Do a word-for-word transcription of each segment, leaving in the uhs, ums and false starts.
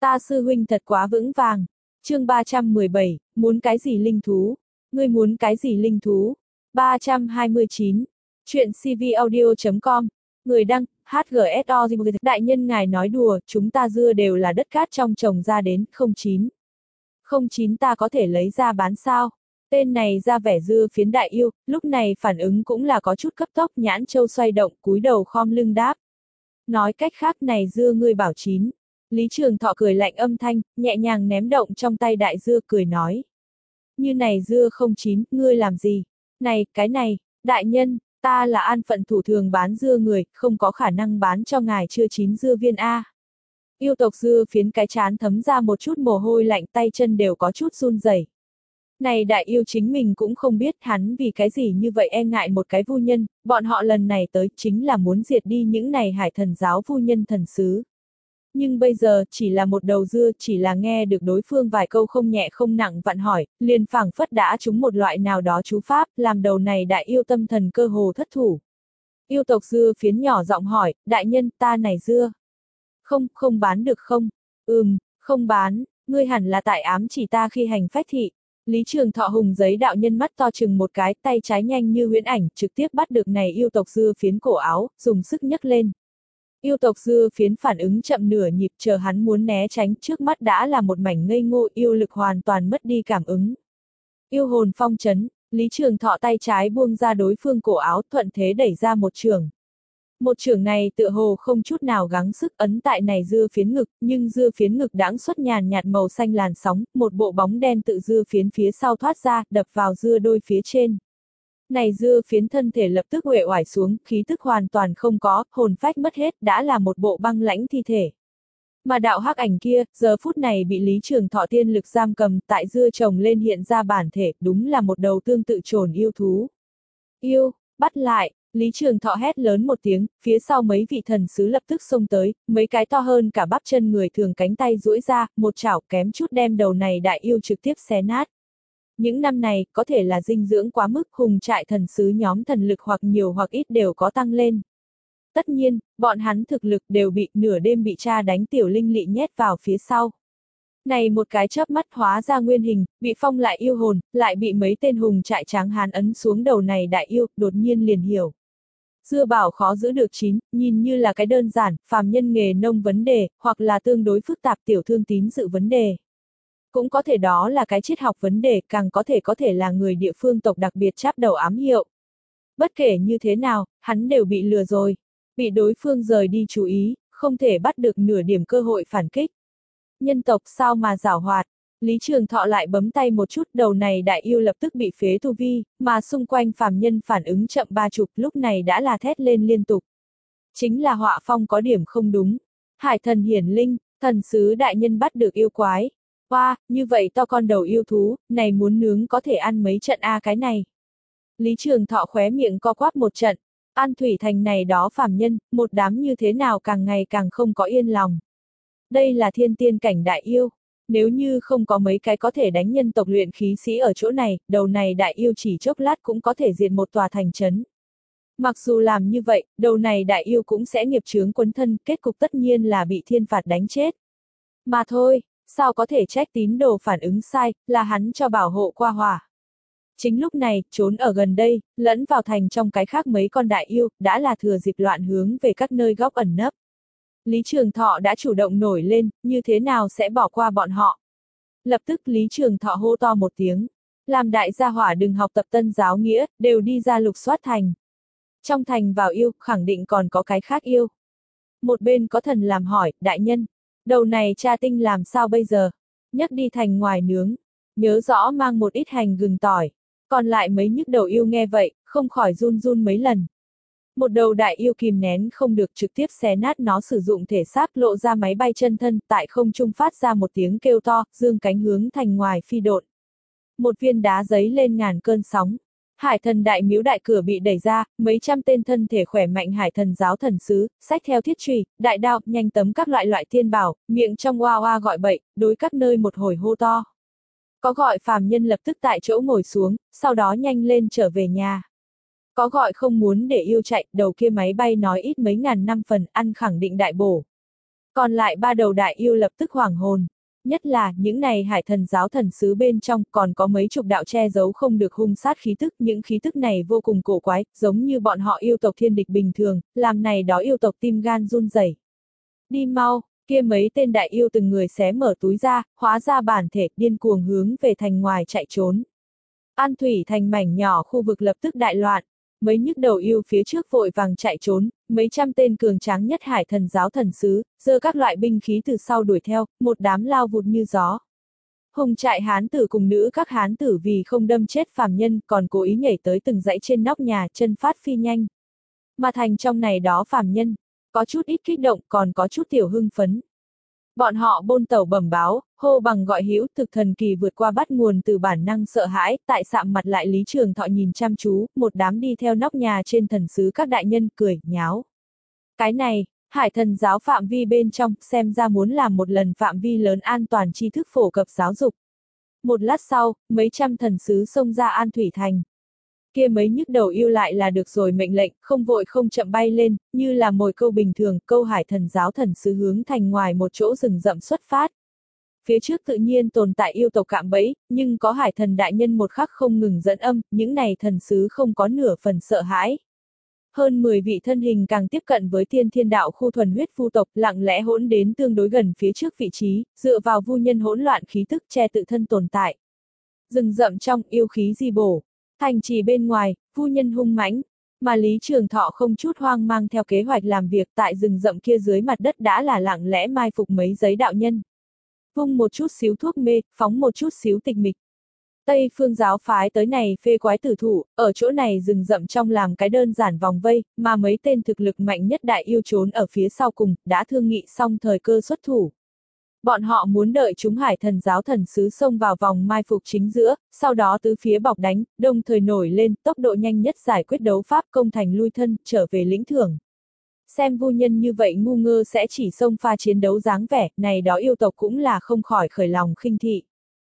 Ta sư huynh thật quá vững vàng. Chương ba trăm mười bảy, muốn cái gì linh thú? Ngươi muốn cái gì linh thú? ba trăm hai mươi chín. Chuyện cvaudio chấm com. Người đăng, hát giê ét o. Đại nhân ngài nói đùa, chúng ta dưa đều là đất cát trong trồng ra đến, không chín. Không chín ta có thể lấy ra bán sao? Tên này ra vẻ dưa phiến đại yêu, lúc này phản ứng cũng là có chút cấp tốc, nhãn châu xoay động, cúi đầu khom lưng đáp. Nói cách khác này dưa ngươi bảo chín. Lý Trường Thọ cười lạnh âm thanh, nhẹ nhàng ném động trong tay đại dưa cười nói. Như này dưa không chín, ngươi làm gì? Này, cái này, đại nhân, ta là an phận thủ thường bán dưa người, không có khả năng bán cho ngài chưa chín dưa viên A. Yêu tộc dưa phiến cái chán thấm ra một chút mồ hôi lạnh, tay chân đều có chút run rẩy. Này đại yêu chính mình cũng không biết hắn vì cái gì như vậy e ngại một cái vu nhân, bọn họ lần này tới chính là muốn diệt đi những này hải thần giáo vu nhân thần sứ. Nhưng bây giờ chỉ là một đầu dưa, chỉ là nghe được đối phương vài câu không nhẹ không nặng vặn hỏi, liền phảng phất đã trúng một loại nào đó chú pháp, làm đầu này đại yêu tâm thần cơ hồ thất thủ. Yêu tộc dưa phiến nhỏ giọng hỏi, đại nhân ta này dưa. Không, không bán được không? Ừm, không bán, ngươi hẳn là tại ám chỉ ta khi hành phách thị. Lý Trường Thọ hùng giấy đạo nhân mắt to chừng một cái, tay trái nhanh như huyễn ảnh, trực tiếp bắt được này yêu tộc dưa phiến cổ áo, dùng sức nhấc lên. Yêu tộc dưa phiến phản ứng chậm nửa nhịp, chờ hắn muốn né tránh, trước mắt đã là một mảnh ngây ngô, yêu lực hoàn toàn mất đi cảm ứng. Yêu hồn phong chấn, Lý Trường Thọ tay trái buông ra đối phương cổ áo, thuận thế đẩy ra một trường. Một trường này tựa hồ không chút nào gắng sức ấn tại này dưa phiến ngực, nhưng dưa phiến ngực đãng xuất nhàn nhạt màu xanh làn sóng, một bộ bóng đen tự dưa phiến phía sau thoát ra, đập vào dưa đôi phía trên. Này dưa phiến thân thể lập tức uể oải xuống, khí tức hoàn toàn không có, hồn phách mất hết, đã là một bộ băng lãnh thi thể. Mà đạo hắc ảnh kia, giờ phút này bị Lý Trường Thọ tiên lực giam cầm, tại dưa trồng lên hiện ra bản thể, đúng là một đầu tương tự trồn yêu thú. Yêu, bắt lại! Lý Trường Thọ hét lớn một tiếng, phía sau mấy vị thần sứ lập tức xông tới, mấy cái to hơn cả bắp chân người thường cánh tay duỗi ra, một chảo kém chút đem đầu này đại yêu trực tiếp xé nát. Những năm này, có thể là dinh dưỡng quá mức, hùng trại thần sứ nhóm thần lực hoặc nhiều hoặc ít đều có tăng lên. Tất nhiên, bọn hắn thực lực đều bị nửa đêm bị cha đánh tiểu linh lị nhét vào phía sau. Này một cái chớp mắt hóa ra nguyên hình, bị phong lại yêu hồn, lại bị mấy tên hùng trại tráng hán ấn xuống đầu này đại yêu, đột nhiên liền hiểu. Dưa bảo khó giữ được chín, nhìn như là cái đơn giản, phàm nhân nghề nông vấn đề, hoặc là tương đối phức tạp tiểu thương tín dự vấn đề. Cũng có thể đó là cái triết học vấn đề, càng có thể có thể là người địa phương tộc đặc biệt cháp đầu ám hiệu. Bất kể như thế nào, hắn đều bị lừa rồi. Bị đối phương rời đi chú ý, không thể bắt được nửa điểm cơ hội phản kích. Nhân tộc sao mà giảo hoạt. Lý Trường Thọ lại bấm tay một chút, đầu này đại yêu lập tức bị phế tu vi, mà xung quanh phàm nhân phản ứng chậm ba chục, lúc này đã là thét lên liên tục. Chính là họa phong có điểm không đúng. Hải thần hiển linh, thần sứ đại nhân bắt được yêu quái. Hoa, wow, như vậy to con đầu yêu thú, này muốn nướng có thể ăn mấy trận a cái này. Lý Trường Thọ khóe miệng co quắp một trận, An Thủy Thành này đó phàm nhân, một đám như thế nào càng ngày càng không có yên lòng. Đây là thiên tiên cảnh đại yêu. Nếu như không có mấy cái có thể đánh nhân tộc luyện khí sĩ ở chỗ này, đầu này đại yêu chỉ chốc lát cũng có thể diệt một tòa thành trấn. Mặc dù làm như vậy, đầu này đại yêu cũng sẽ nghiệp chướng quấn thân, kết cục tất nhiên là bị thiên phạt đánh chết. Mà thôi, sao có thể trách tín đồ phản ứng sai, là hắn cho bảo hộ qua hỏa. Chính lúc này, trốn ở gần đây, lẫn vào thành trong cái khác mấy con đại yêu, đã là thừa dịp loạn hướng về các nơi góc ẩn nấp. Lý Trường Thọ đã chủ động nổi lên, như thế nào sẽ bỏ qua bọn họ. Lập tức Lý Trường Thọ hô to một tiếng. Làm đại gia hỏa đừng học tập tân giáo nghĩa, đều đi ra lục soát thành. Trong thành vào yêu, khẳng định còn có cái khác yêu. Một bên có thần làm hỏi, đại nhân, đầu này cha tinh làm sao bây giờ? Nhấc đi thành ngoài nướng. Nhớ rõ mang một ít hành gừng tỏi. Còn lại mấy nhức đầu yêu nghe vậy, không khỏi run run mấy lần. Một đầu đại yêu kìm nén không được trực tiếp xé nát nó, sử dụng thể xác lộ ra máy bay chân thân, tại không trung phát ra một tiếng kêu to, dương cánh hướng thành ngoài phi độn. Một viên đá giấy lên ngàn cơn sóng. Hải thần đại miếu đại cửa bị đẩy ra, mấy trăm tên thân thể khỏe mạnh hải thần giáo thần sứ, xách theo thiết chùy, đại đao, nhanh tấm các loại loại tiên bảo, miệng trong oa oa gọi bậy, đối các nơi một hồi hô to. Có gọi phàm nhân lập tức tại chỗ ngồi xuống, sau đó nhanh lên trở về nhà. Có gọi không muốn để yêu chạy, đầu kia máy bay nói ít mấy ngàn năm phần, ăn khẳng định đại bổ. Còn lại ba đầu đại yêu lập tức hoảng hồn. Nhất là, những này hải thần giáo thần sứ bên trong, còn có mấy chục đạo che giấu không được hung sát khí tức, những khí tức này vô cùng cổ quái, giống như bọn họ yêu tộc thiên địch bình thường, làm này đó yêu tộc tim gan run rẩy. Đi mau, kia mấy tên đại yêu từng người xé mở túi ra, hóa ra bản thể, điên cuồng hướng về thành ngoài chạy trốn. An Thủy thành mảnh nhỏ khu vực lập tức đại loạn. Mấy nhức đầu yêu phía trước vội vàng chạy trốn, mấy trăm tên cường tráng nhất hải thần giáo thần sứ, giơ các loại binh khí từ sau đuổi theo, một đám lao vụt như gió. Hùng trại hán tử cùng nữ các hán tử vì không đâm chết phàm nhân, còn cố ý nhảy tới từng dãy trên nóc nhà, chân phát phi nhanh. Mà thành trong này đó phàm nhân, có chút ít kích động, còn có chút tiểu hưng phấn. Bọn họ bôn tẩu bẩm báo, hô bằng gọi hữu, thực thần kỳ vượt qua bắt nguồn từ bản năng sợ hãi, tại sạm mặt lại Lý Trường Thọ nhìn chăm chú, một đám đi theo nóc nhà trên thần sứ các đại nhân cười, nháo. Cái này, hải thần giáo phạm vi bên trong, xem ra muốn làm một lần phạm vi lớn an toàn tri thức phổ cập giáo dục. Một lát sau, mấy trăm thần sứ xông ra An Thủy Thành. Kia mấy nhức đầu yêu lại là được rồi mệnh lệnh, không vội không chậm bay lên, như là mồi câu bình thường, câu hải thần giáo thần sứ hướng thành ngoài một chỗ rừng rậm xuất phát. Phía trước tự nhiên tồn tại yêu tộc cạm bẫy, nhưng có hải thần đại nhân một khắc không ngừng dẫn âm, những này thần sứ không có nửa phần sợ hãi. Hơn mười vị thân hình càng tiếp cận với tiên thiên đạo khu thuần huyết vu tộc, lặng lẽ hỗn đến tương đối gần phía trước vị trí, dựa vào vu nhân hỗn loạn khí tức che tự thân tồn tại. Rừng rậm trong, yêu khí di bổ. Thành trì bên ngoài, vu nhân hung mãnh, mà Lý Trường Thọ không chút hoang mang theo kế hoạch làm việc tại rừng rậm kia dưới mặt đất đã là lặng lẽ mai phục mấy giấy đạo nhân. Vung một chút xíu thuốc mê, phóng một chút xíu tịch mịch. Tây phương giáo phái tới này phê quái tử thủ, ở chỗ này rừng rậm trong làm cái đơn giản vòng vây, mà mấy tên thực lực mạnh nhất đại yêu trốn ở phía sau cùng, đã thương nghị xong thời cơ xuất thủ. Bọn họ muốn đợi chúng hải thần giáo thần sứ xông vào vòng mai phục chính giữa, sau đó tứ phía bọc đánh, đồng thời nổi lên, tốc độ nhanh nhất giải quyết đấu pháp công thành lui thân, trở về lĩnh thưởng. Xem vu nhân như vậy ngu ngơ sẽ chỉ xông pha chiến đấu dáng vẻ, này đó yêu tộc cũng là không khỏi khởi lòng khinh thị.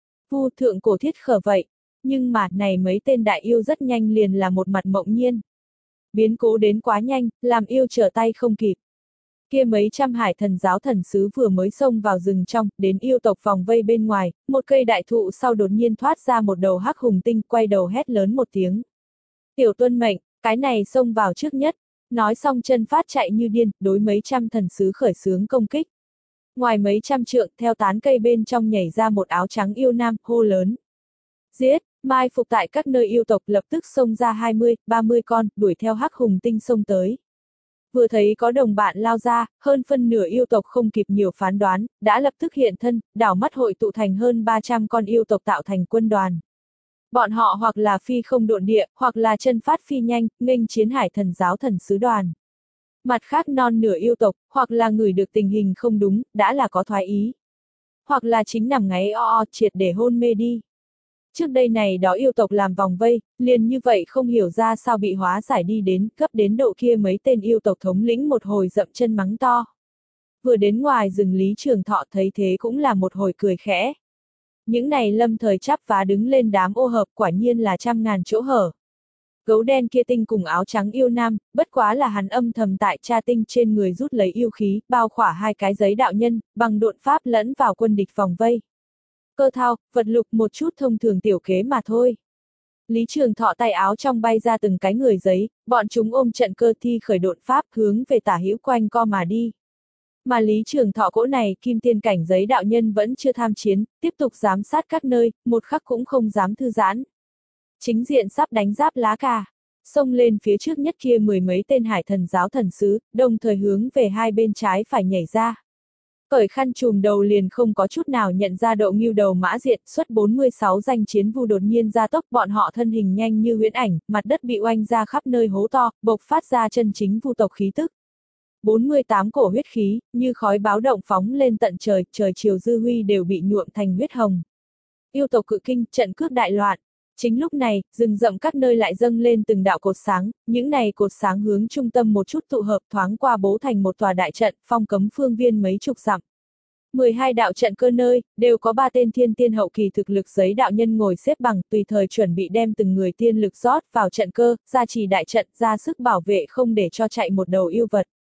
Vu thượng cổ thiết khở vậy, nhưng mà này mấy tên đại yêu rất nhanh liền là một mặt mộng nhiên. Biến cố đến quá nhanh, làm yêu trở tay không kịp. Kia mấy trăm hải thần giáo thần sứ vừa mới xông vào rừng trong, đến yêu tộc vòng vây bên ngoài, một cây đại thụ sau đột nhiên thoát ra một đầu hắc hùng tinh, quay đầu hét lớn một tiếng. Tiểu tuân mệnh, cái này xông vào trước nhất, nói xong chân phát chạy như điên, đối mấy trăm thần sứ khởi xướng công kích. Ngoài mấy trăm trượng, theo tán cây bên trong nhảy ra một áo trắng yêu nam, hô lớn. Giết, mai phục tại các nơi yêu tộc lập tức xông ra hai mươi, ba mươi con, đuổi theo hắc hùng tinh xông tới. Vừa thấy có đồng bạn lao ra, hơn phân nửa yêu tộc không kịp nhiều phán đoán, đã lập tức hiện thân, đảo mắt hội tụ thành hơn ba trăm con yêu tộc tạo thành quân đoàn. Bọn họ hoặc là phi không độn địa, hoặc là chân phát phi nhanh, nghênh chiến hải thần giáo thần sứ đoàn. Mặt khác non nửa yêu tộc, hoặc là ngửi được tình hình không đúng, đã là có thoái ý. Hoặc là chính nằm ngáy o o triệt để hôn mê đi. Trước đây này đó yêu tộc làm vòng vây, liền như vậy không hiểu ra sao bị hóa giải đi đến, cấp đến độ kia mấy tên yêu tộc thống lĩnh một hồi dậm chân mắng to. Vừa đến ngoài rừng Lý Trường Thọ thấy thế cũng là một hồi cười khẽ. Những này lâm thời chắp vá đứng lên đám ô hợp quả nhiên là trăm ngàn chỗ hở. Gấu đen kia tinh cùng áo trắng yêu nam, bất quá là hắn âm thầm tại cha tinh trên người rút lấy yêu khí, bao khỏa hai cái giấy đạo nhân, bằng độn pháp lẫn vào quân địch vòng vây. Cơ thao, vật lục một chút thông thường tiểu kế mà thôi. Lý Trường Thọ tay áo trong bay ra từng cái người giấy, bọn chúng ôm trận cơ thi khởi độn pháp hướng về tả hữu quanh co mà đi. Mà Lý Trường Thọ cỗ này kim tiên cảnh giấy đạo nhân vẫn chưa tham chiến, tiếp tục giám sát các nơi, một khắc cũng không dám thư giãn. Chính diện sắp đánh giáp lá cà, xông lên phía trước nhất kia mười mấy tên hải thần giáo thần sứ, đồng thời hướng về hai bên trái phải nhảy ra. Cởi khăn trùm đầu liền không có chút nào nhận ra độ ngưu đầu mã diện, xuất bốn mươi sáu danh chiến vu đột nhiên ra tốc, bọn họ thân hình nhanh như huyễn ảnh, mặt đất bị oanh ra khắp nơi hố to, bộc phát ra chân chính vu tộc khí tức. bốn mươi tám cổ huyết khí, như khói báo động phóng lên tận trời, trời chiều dư huy đều bị nhuộm thành huyết hồng. Yêu tộc cự kinh, trận cướp đại loạn. Chính lúc này, rừng rậm các nơi lại dâng lên từng đạo cột sáng, những này cột sáng hướng trung tâm một chút tụ hợp thoáng qua bố thành một tòa đại trận, phong cấm phương viên mấy chục dặm. mười hai đạo trận cơ nơi, đều có ba tên thiên tiên hậu kỳ thực lực giấy đạo nhân ngồi xếp bằng, tùy thời chuẩn bị đem từng người tiên lực rót vào trận cơ, gia trì đại trận, ra sức bảo vệ không để cho chạy một đầu yêu vật.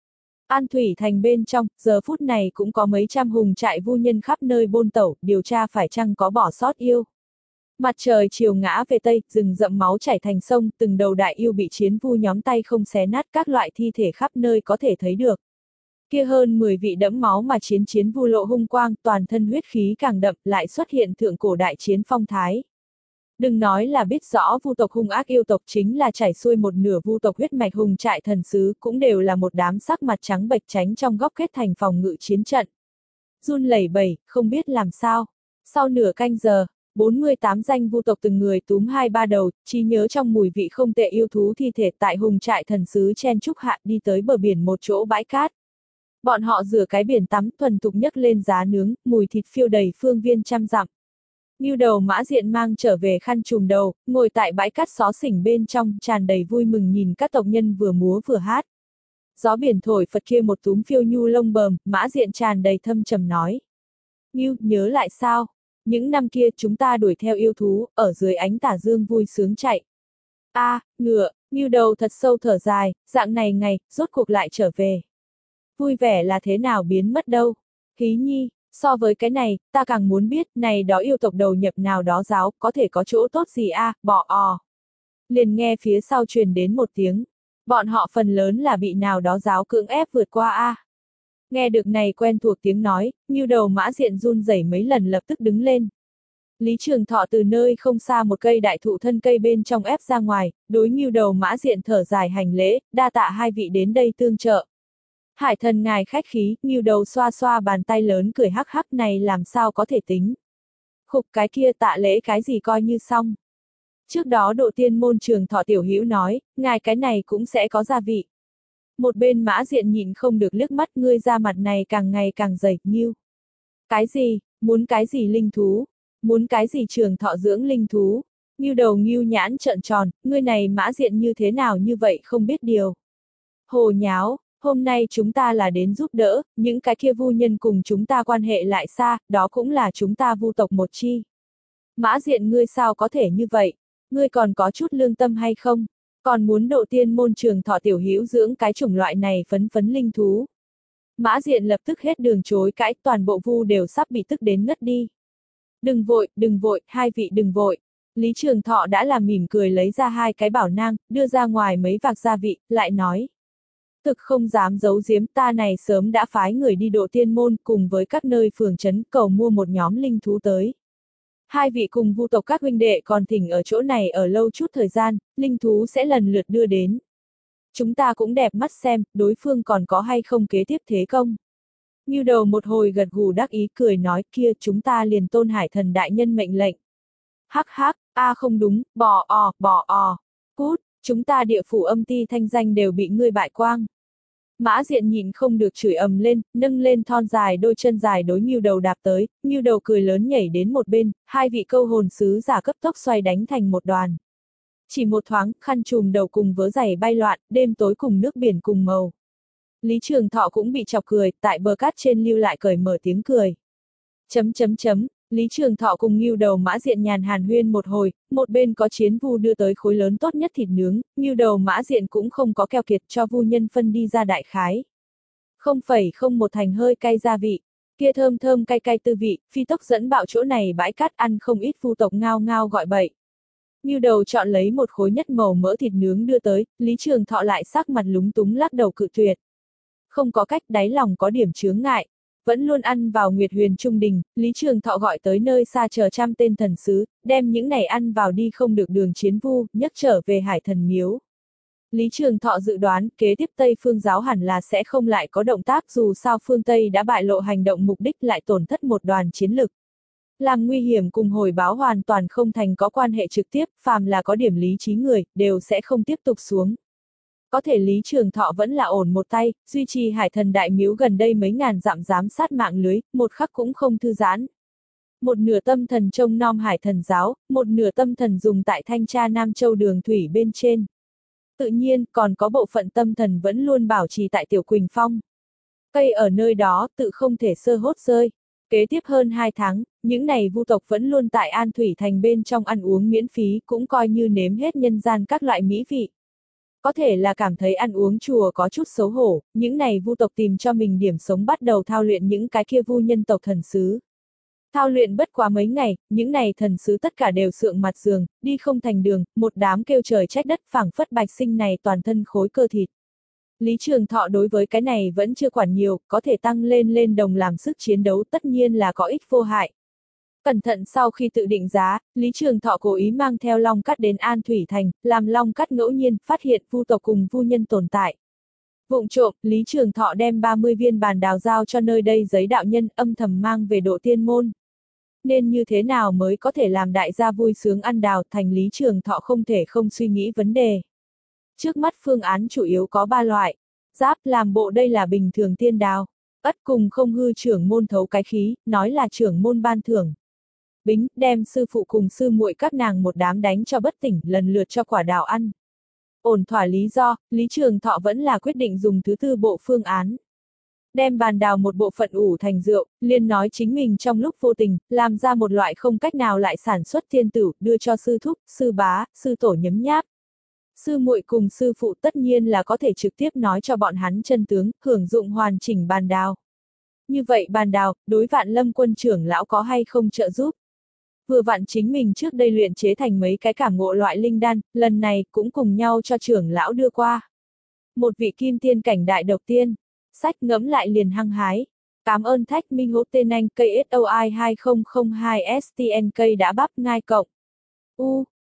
An Thủy Thành bên trong, giờ phút này cũng có mấy trăm hùng trại vu nhân khắp nơi bôn tẩu, điều tra phải chăng có bỏ sót yêu. Mặt trời chiều ngã về Tây, rừng rậm máu chảy thành sông, từng đầu đại yêu bị chiến vu nhóm tay không xé nát, các loại thi thể khắp nơi có thể thấy được. Kia hơn mười vị đẫm máu mà chiến chiến vu lộ hung quang, toàn thân huyết khí càng đậm, lại xuất hiện thượng cổ đại chiến phong thái. Đừng nói là biết rõ vu tộc hung ác yêu tộc, chính là chảy xuôi một nửa vu tộc huyết mạch hùng trại thần sứ, cũng đều là một đám sắc mặt trắng bệch tránh trong góc kết thành phòng ngự chiến trận. Run lẩy bẩy, không biết làm sao. Sau nửa canh giờ, bốn mươi tám danh vu tộc từng người túm hai ba đầu, trí nhớ trong mùi vị không tệ yêu thú thi thể tại hùng trại thần sứ chen trúc hạ đi tới bờ biển một chỗ bãi cát. Bọn họ rửa cái biển tắm thuần thục nhấc lên giá nướng, mùi thịt phiêu đầy phương viên trăm dặm. Ngưu Đầu Mã Diện mang trở về khăn trùm đầu, ngồi tại bãi cát xó xỉnh bên trong, tràn đầy vui mừng nhìn các tộc nhân vừa múa vừa hát. Gió biển thổi phật kia một túm phiêu nhu lông bờm, Mã Diện tràn đầy thâm trầm nói. Ngưu, nhớ lại sao? Những năm kia chúng ta đuổi theo yêu thú, ở dưới ánh tà dương vui sướng chạy. A, à, ngựa, Ngưu Đầu thật sâu thở dài, dạng này ngày, rốt cuộc lại trở về. Vui vẻ là thế nào biến mất đâu? Hí nhi, so với cái này, ta càng muốn biết, này đó yêu tộc đầu nhập nào đó giáo, có thể có chỗ tốt gì a, à, bỏ ò. Liền nghe phía sau truyền đến một tiếng. Bọn họ phần lớn là bị nào đó giáo cưỡng ép vượt qua a. À. Nghe được này quen thuộc tiếng nói, Ngưu Đầu Mã Diện run rẩy mấy lần lập tức đứng lên. Lý Trường Thọ từ nơi không xa một cây đại thụ thân cây bên trong ép ra ngoài, đối Ngưu Đầu Mã Diện thở dài hành lễ, đa tạ hai vị đến đây tương trợ. Hải thần ngài khách khí, Ngưu Đầu xoa xoa bàn tay lớn cười hắc hắc, này làm sao có thể tính. Khục cái kia tạ lễ cái gì coi như xong. Trước đó Độ Tiên môn Trường Thọ tiểu hữu nói, ngài cái này cũng sẽ có gia vị. Một bên Mã Diện nhịn không được liếc mắt, ngươi ra mặt này càng ngày càng dày, Ngưu. Cái gì, muốn cái gì linh thú, muốn cái gì Trường Thọ dưỡng linh thú. Ngưu Đầu Ngưu nhãn trợn tròn, ngươi này Mã Diện như thế nào như vậy không biết điều. Hồ nháo. Hôm nay chúng ta là đến giúp đỡ, những cái kia vu nhân cùng chúng ta quan hệ lại xa, đó cũng là chúng ta vu tộc một chi. Mã Diện ngươi sao có thể như vậy? Ngươi còn có chút lương tâm hay không? Còn muốn Độ Tiên môn Trường Thọ tiểu hữu dưỡng cái chủng loại này phấn phấn linh thú. Mã Diện lập tức hết đường chối cãi, toàn bộ vu đều sắp bị tức đến ngất đi. Đừng vội, đừng vội, hai vị đừng vội. Lý Trường Thọ đã làm mỉm cười lấy ra hai cái bảo nang, đưa ra ngoài mấy vạc gia vị, lại nói. Thực không dám giấu giếm, ta này sớm đã phái người đi Độ Tiên môn cùng với các nơi phường trấn cầu mua một nhóm linh thú tới. Hai vị cùng vu tộc các huynh đệ còn thỉnh ở chỗ này ở lâu chút thời gian, linh thú sẽ lần lượt đưa đến. Chúng ta cũng đẹp mắt xem, đối phương còn có hay không kế tiếp thế công. Ngưu Đầu một hồi gật gù đắc ý cười nói kia chúng ta liền tôn Hải thần đại nhân mệnh lệnh. Hắc hắc, a à không đúng, bò o, bò o, cút. Chúng ta địa phủ âm ti thanh danh đều bị ngươi bại quang. Mã Diện nhịn không được chửi ầm lên, nâng lên thon dài đôi chân dài đối Ngưu Đầu đạp tới, Ngưu Đầu cười lớn nhảy đến một bên, hai vị câu hồn sứ giả cấp tốc xoay đánh thành một đoàn. Chỉ một thoáng, khăn trùm đầu cùng vớ giày bay loạn, đêm tối cùng nước biển cùng màu. Lý Trường Thọ cũng bị chọc cười, tại bờ cát trên lưu lại cởi mở tiếng cười. Chấm chấm chấm. Lý Trường Thọ cùng Ngưu Đầu Mã Diện nhàn hàn huyên một hồi, một bên có chiến vu đưa tới khối lớn tốt nhất thịt nướng, Ngưu Đầu Mã Diện cũng không có keo kiệt cho vu nhân phân đi ra đại khái. Không phẩy không một thành hơi cay gia vị, kia thơm thơm cay cay tư vị, phi tốc dẫn bạo chỗ này bãi cát ăn không ít vu tộc ngao ngao gọi bậy. Ngưu Đầu chọn lấy một khối nhất màu mỡ thịt nướng đưa tới, Lý Trường Thọ lại sắc mặt lúng túng lắc đầu cự tuyệt. Không có cách, đáy lòng có điểm chướng ngại. Vẫn luôn ăn vào Nguyệt Huyền Trung Đình, Lý Trường Thọ gọi tới nơi xa chờ trăm tên thần sứ, đem những này ăn vào đi không được đường chiến vu, nhấc trở về Hải Thần Miếu. Lý Trường Thọ dự đoán, kế tiếp Tây Phương giáo hẳn là sẽ không lại có động tác, dù sao phương Tây đã bại lộ hành động mục đích lại tổn thất một đoàn chiến lực. Làm nguy hiểm cùng hồi báo hoàn toàn không thành có quan hệ trực tiếp, phàm là có điểm lý trí người, đều sẽ không tiếp tục xuống. Có thể Lý Trường Thọ vẫn là ổn một tay, duy trì Hải Thần Đại Miếu gần đây mấy ngàn dặm giám sát mạng lưới, một khắc cũng không thư giãn. Một nửa tâm thần trông nom Hải Thần giáo, một nửa tâm thần dùng tại thanh tra Nam Châu đường thủy bên trên. Tự nhiên, còn có bộ phận tâm thần vẫn luôn bảo trì tại Tiểu Quỳnh Phong. Cây ở nơi đó, tự không thể sơ hốt rơi. Kế tiếp hơn hai tháng, những này vu tộc vẫn luôn tại An Thủy Thành bên trong ăn uống miễn phí, cũng coi như nếm hết nhân gian các loại mỹ vị. Có thể là cảm thấy ăn uống chùa có chút xấu hổ, những này vu tộc tìm cho mình điểm sống bắt đầu thao luyện những cái kia vu nhân tộc thần sứ. Thao luyện bất quá mấy ngày, những này thần sứ tất cả đều sượng mặt giường, đi không thành đường, một đám kêu trời trách đất phảng phất bạch sinh này toàn thân khối cơ thịt. Lý Trường Thọ đối với cái này vẫn chưa quản nhiều, có thể tăng lên lên đồng làm sức chiến đấu tất nhiên là có ích vô hại. Cẩn thận sau khi tự định giá, Lý Trường Thọ cố ý mang theo Long Cắt đến An Thủy Thành, làm Long Cắt ngẫu nhiên phát hiện vu tộc cùng vu nhân tồn tại. Vụng trộm, Lý Trường Thọ đem ba mươi viên bàn đào giao cho nơi đây giấy đạo nhân âm thầm mang về độ tiên môn. Nên như thế nào mới có thể làm đại gia vui sướng ăn đào, thành Lý Trường Thọ không thể không suy nghĩ vấn đề. Trước mắt phương án chủ yếu có ba loại. Giáp làm bộ đây là bình thường tiên đào. Ất cùng không hư trưởng môn thấu cái khí, nói là trưởng môn ban thưởng. Bính, đem sư phụ cùng sư muội các nàng một đám đánh cho bất tỉnh, lần lượt cho quả đào ăn. Ổn thỏa lý do, Lý Trường Thọ vẫn là quyết định dùng thứ tư bộ phương án. Đem bàn đào một bộ phận ủ thành rượu, liền nói chính mình trong lúc vô tình, làm ra một loại không cách nào lại sản xuất thiên tử, đưa cho sư thúc, sư bá, sư tổ nhấm nháp. Sư muội cùng sư phụ tất nhiên là có thể trực tiếp nói cho bọn hắn chân tướng, hưởng dụng hoàn chỉnh bàn đào. Như vậy bàn đào, đối Vạn Lâm quân trưởng lão có hay không trợ giúp? Vừa vặn chính mình trước đây luyện chế thành mấy cái cảm ngộ loại linh đan, lần này cũng cùng nhau cho trưởng lão đưa qua. Một vị kim tiên cảnh đại độc tiên, sách ngẫm lại liền hăng hái. Cảm ơn Thách Minh Hỗ tên anh cây ét o i hai không không hai S T N K đã bắp ngai cộng. U,